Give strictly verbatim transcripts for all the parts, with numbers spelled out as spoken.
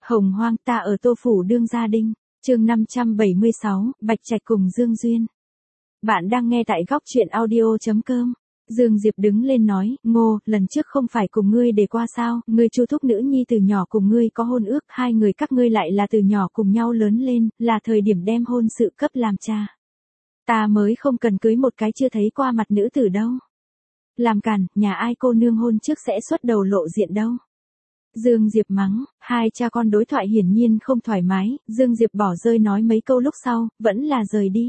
Hồng hoang ta ở Tô Phủ đương gia đinh, chương năm trăm bảy mươi sáu, Bạch Trạch cùng Dương Duyên. Bạn đang nghe tại góc truyện audio.com. Dương Diệp đứng lên nói, Ngô, lần trước không phải cùng ngươi để qua sao, ngươi Chu thúc nữ nhi từ nhỏ cùng ngươi có hôn ước, hai người các ngươi lại là từ nhỏ cùng nhau lớn lên, là thời điểm đem hôn sự cấp làm cha. Ta mới không cần cưới một cái chưa thấy qua mặt nữ tử đâu. Làm càn, nhà ai cô nương hôn trước sẽ xuất đầu lộ diện đâu. Dương Diệp mắng, hai cha con đối thoại hiển nhiên không thoải mái, Dương Diệp bỏ rơi nói mấy câu lúc sau, vẫn là rời đi.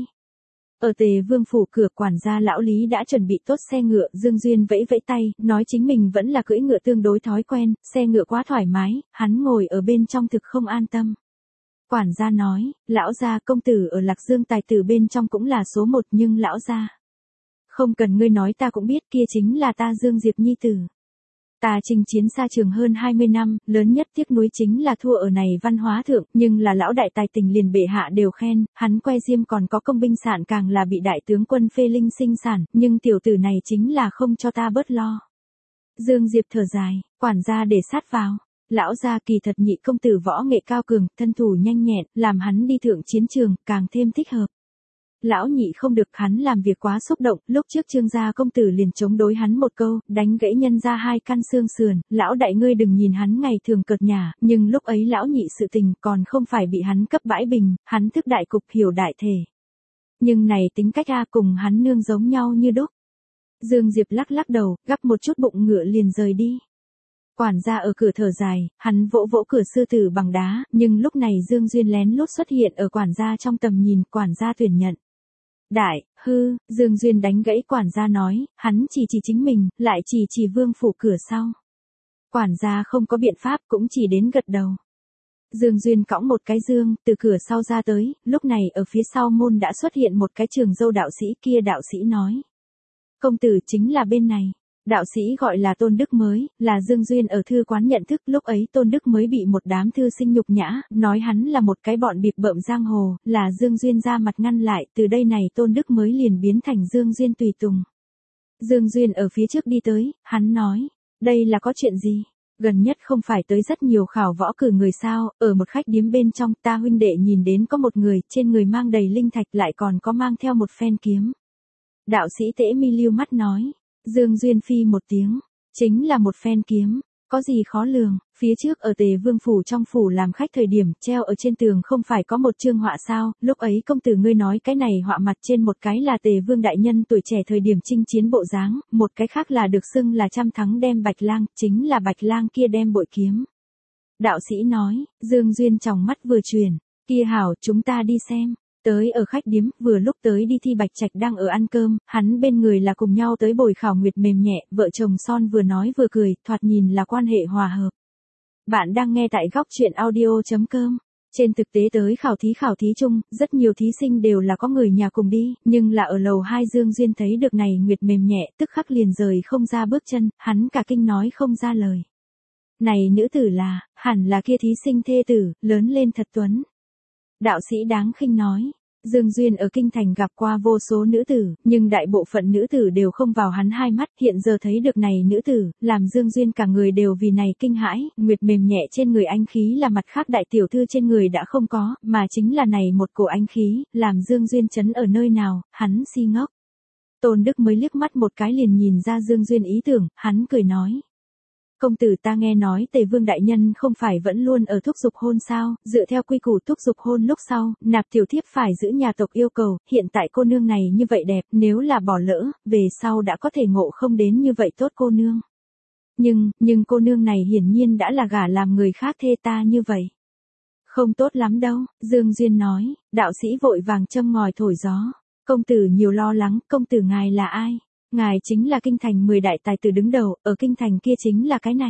Ở Tề Vương phủ cửa quản gia lão Lý đã chuẩn bị tốt xe ngựa, Dương Duyên vẫy vẫy tay, nói chính mình vẫn là cưỡi ngựa tương đối thói quen, xe ngựa quá thoải mái, hắn ngồi ở bên trong thực không an tâm. Quản gia nói, lão gia công tử ở Lạc Dương tài tử bên trong cũng là số một nhưng lão gia. Không cần ngươi nói ta cũng biết kia chính là ta Dương Diệp nhi tử. Ta chinh chiến xa trường hơn hai mươi năm, lớn nhất tiếc nuối chính là thua ở này văn hóa thượng, nhưng là lão đại tài tình liền bệ hạ đều khen, hắn que diêm còn có công binh sản càng là bị đại tướng quân phê linh sinh sản, nhưng tiểu tử này chính là không cho ta bớt lo. Dương Diệp thở dài, quản gia để sát vào. Lão gia kỳ thật nhị công tử võ nghệ cao cường, thân thủ nhanh nhẹn, làm hắn đi thượng chiến trường, càng thêm thích hợp. Lão nhị không được, hắn làm việc quá xúc động, lúc trước Trương gia công tử liền chống đối hắn một câu, đánh gãy nhân ra hai căn xương sườn, lão đại ngươi đừng nhìn hắn ngày thường cợt nhả, nhưng lúc ấy lão nhị sự tình còn không phải bị hắn cấp bãi bình, hắn thức đại cục hiểu đại thể. Nhưng này tính cách a cùng hắn nương giống nhau như đúc. Dương Diệp lắc lắc đầu, gắp một chút bụng ngựa liền rời đi. Quản gia ở cửa thở dài, hắn vỗ vỗ cửa sư tử bằng đá, nhưng lúc này Dương Duyên lén lút xuất hiện ở quản gia trong tầm nhìn, quản gia tuyển nhận. Đại, hư, Dương Duyên đánh gãy quản gia nói, hắn chỉ chỉ chính mình, lại chỉ chỉ vương phủ cửa sau. Quản gia không có biện pháp cũng chỉ đến gật đầu. Dương Duyên cõng một cái dương, từ cửa sau ra tới, lúc này ở phía sau môn đã xuất hiện một cái trường dâu đạo sĩ, kia đạo sĩ nói. Công tử chính là bên này. Đạo sĩ gọi là Tôn Đức Mới, là Dương Duyên ở thư quán nhận thức, lúc ấy Tôn Đức Mới bị một đám thư sinh nhục nhã, nói hắn là một cái bọn bịp bợm giang hồ, là Dương Duyên ra mặt ngăn lại, từ đây này Tôn Đức Mới liền biến thành Dương Duyên tùy tùng. Dương Duyên ở phía trước đi tới, hắn nói, đây là có chuyện gì? Gần nhất không phải tới rất nhiều khảo võ cử người sao, ở một khách điếm bên trong ta huynh đệ nhìn đến có một người, trên người mang đầy linh thạch lại còn có mang theo một phen kiếm. Đạo sĩ Tễ Mi lưu mắt nói. Dương Duyên phi một tiếng, chính là một phen kiếm, có gì khó lường, phía trước ở Tề Vương phủ trong phủ làm khách thời điểm, treo ở trên tường không phải có một chương họa sao, lúc ấy công tử ngươi nói cái này họa mặt trên một cái là Tề Vương đại nhân tuổi trẻ thời điểm chinh chiến bộ dáng, một cái khác là được xưng là trăm thắng đem Bạch Lang, chính là Bạch Lang kia đem bội kiếm. Đạo sĩ nói, Dương Duyên tròng mắt vừa chuyển, kia hảo chúng ta đi xem. Tới ở khách điếm, vừa lúc tới đi thi Bạch Trạch đang ở ăn cơm, hắn bên người là cùng nhau tới bồi khảo nguyệt mềm nhẹ, vợ chồng son vừa nói vừa cười, thoạt nhìn là quan hệ hòa hợp. Bạn đang nghe tại góc truyện audio.com. Trên thực tế tới khảo thí khảo thí chung, rất nhiều thí sinh đều là có người nhà cùng đi, nhưng là ở lầu hai Dương Duyên thấy được này nguyệt mềm nhẹ, tức khắc liền rời không ra bước chân, hắn cả kinh nói không ra lời. Này nữ tử là, hẳn là kia thí sinh thê tử, lớn lên thật tuấn. Đạo sĩ đáng khinh nói, Dương Duyên ở kinh thành gặp qua vô số nữ tử, nhưng đại bộ phận nữ tử đều không vào hắn hai mắt, hiện giờ thấy được này nữ tử, làm Dương Duyên cả người đều vì này kinh hãi, nguyệt mềm nhẹ trên người anh khí là mặt khác đại tiểu thư trên người đã không có, mà chính là này một cổ anh khí, làm Dương Duyên chấn ở nơi nào, hắn si ngốc. Tôn Đức mới liếc mắt một cái liền nhìn ra Dương Duyên ý tưởng, hắn cười nói. Công tử ta nghe nói Tề Vương đại nhân không phải vẫn luôn ở thúc giục hôn sao, dựa theo quy củ thúc giục hôn lúc sau, nạp tiểu thiếp phải giữ nhà tộc yêu cầu, hiện tại cô nương này như vậy đẹp, nếu là bỏ lỡ, về sau đã có thể ngộ không đến như vậy tốt cô nương. Nhưng, nhưng cô nương này hiển nhiên đã là gả làm người khác thê ta như vậy. Không tốt lắm đâu, Dương Duyên nói, đạo sĩ vội vàng châm ngòi thổi gió. Công tử nhiều lo lắng, công tử ngài là ai? Ngài chính là kinh thành mười đại tài tử đứng đầu, ở kinh thành kia chính là cái này.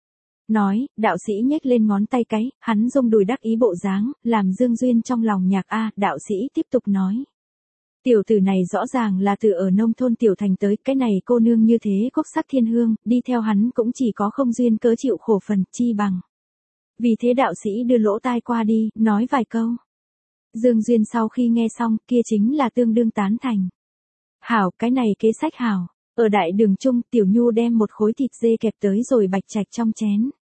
Nói, đạo sĩ nhếch lên ngón tay cái, hắn rung đùi đắc ý bộ dáng, làm Dương Duyên trong lòng nhạc a, đạo sĩ tiếp tục nói. Tiểu tử này rõ ràng là từ ở nông thôn tiểu thành tới, cái này cô nương như thế quốc sắc thiên hương, đi theo hắn cũng chỉ có không duyên cớ chịu khổ phần, chi bằng. Vì thế đạo sĩ đưa lỗ tai qua đi, nói vài câu. Dương Duyên sau khi nghe xong, kia chính là tương đương tán thành. Hảo, cái này kế sách hảo. Ở đại đường trung, Tiểu Nhu đem một khối thịt dê kẹp tới rồi Bạch Trạch trong chén.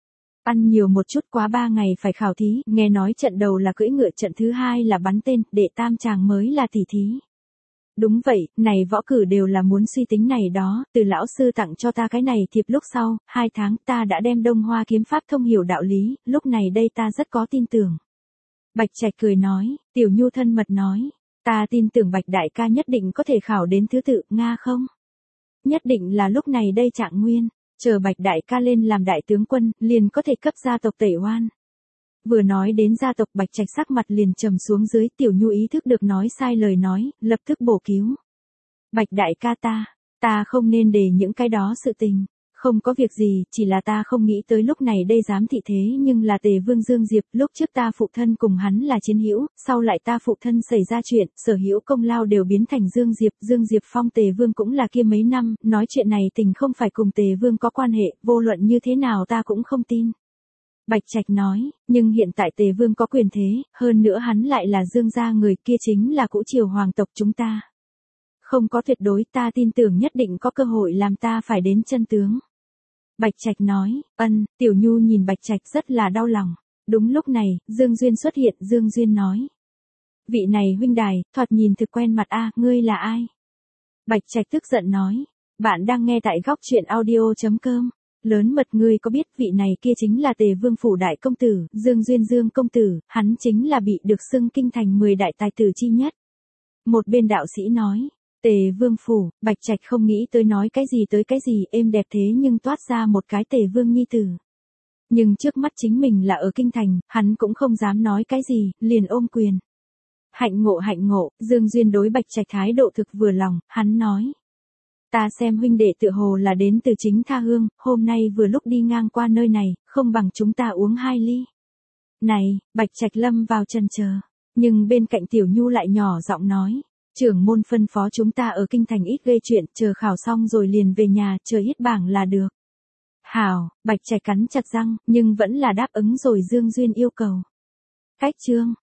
Ăn nhiều một chút, quá ba ngày phải khảo thí, nghe nói trận đầu là cưỡi ngựa, trận thứ hai là bắn tên, đệ tam chàng mới là tỉ thí. Đúng vậy, này võ cử đều là muốn suy tính này đó, từ lão sư tặng cho ta cái này thiệp lúc sau, hai tháng ta đã đem Đông Hoa kiếm pháp thông hiểu đạo lý, lúc này đây ta rất có tin tưởng. Bạch Trạch cười nói, Tiểu Nhu thân mật nói, ta tin tưởng Bạch đại ca nhất định có thể khảo đến thứ tự, Nga không? Nhất định là lúc này đây Trạng Nguyên, chờ Bạch đại ca lên làm đại tướng quân, liền có thể cấp gia tộc tẩy oan. Vừa nói đến gia tộc, Bạch Trạch sắc mặt liền trầm xuống dưới, Tiểu Nhu ý thức được nói sai lời nói, lập tức bổ cứu. Bạch đại ca ta, ta không nên để những cái đó sự tình. Không có việc gì, chỉ là ta không nghĩ tới lúc này đây dám thị thế, nhưng là Tề Vương Dương Diệp, lúc trước ta phụ thân cùng hắn là chiến hữu, sau lại ta phụ thân xảy ra chuyện, sở hữu công lao đều biến thành Dương Diệp, Dương Diệp phong Tề Vương cũng là kia mấy năm, nói chuyện này tình không phải cùng Tề Vương có quan hệ, vô luận như thế nào ta cũng không tin. Bạch Trạch nói, nhưng hiện tại Tề Vương có quyền thế, hơn nữa hắn lại là Dương gia người, kia chính là cũ triều hoàng tộc chúng ta. Không có tuyệt đối, ta tin tưởng nhất định có cơ hội làm ta phải đến chân tướng. Bạch Trạch nói, ân, Tiểu Nhu nhìn Bạch Trạch rất là đau lòng. Đúng lúc này, Dương Duyên xuất hiện, Dương Duyên nói. Vị này huynh đài, thoạt nhìn thực quen mặt a, ngươi là ai? Bạch Trạch tức giận nói, bạn đang nghe tại góc truyện audio chấm com. Lớn mật, ngươi có biết vị này kia chính là Tề Vương phủ đại công tử, Dương Duyên Dương công tử, hắn chính là bị được xưng kinh thành mười đại tài tử chi nhất. Một bên đạo sĩ nói, Tề Vương phủ, Bạch Trạch không nghĩ tới nói cái gì tới cái gì, êm đẹp thế nhưng toát ra một cái Tề Vương nhi tử. Nhưng trước mắt chính mình là ở kinh thành, hắn cũng không dám nói cái gì, liền ôm quyền. Hạnh ngộ hạnh ngộ, Dương Duyên đối Bạch Trạch thái độ thực vừa lòng, hắn nói. Ta xem huynh đệ tựa hồ là đến từ chính tha hương, hôm nay vừa lúc đi ngang qua nơi này, không bằng chúng ta uống hai ly. Này, Bạch Trạch lâm vào chần chờ, nhưng bên cạnh Tiểu Nhu lại nhỏ giọng nói. Trưởng môn phân phó chúng ta ở kinh thành ít gây chuyện, chờ khảo xong rồi liền về nhà, chờ ít bảng là được. Hảo, Bạch Trạch cắn chặt răng, nhưng vẫn là đáp ứng rồi Dương Duyên yêu cầu. Cách chương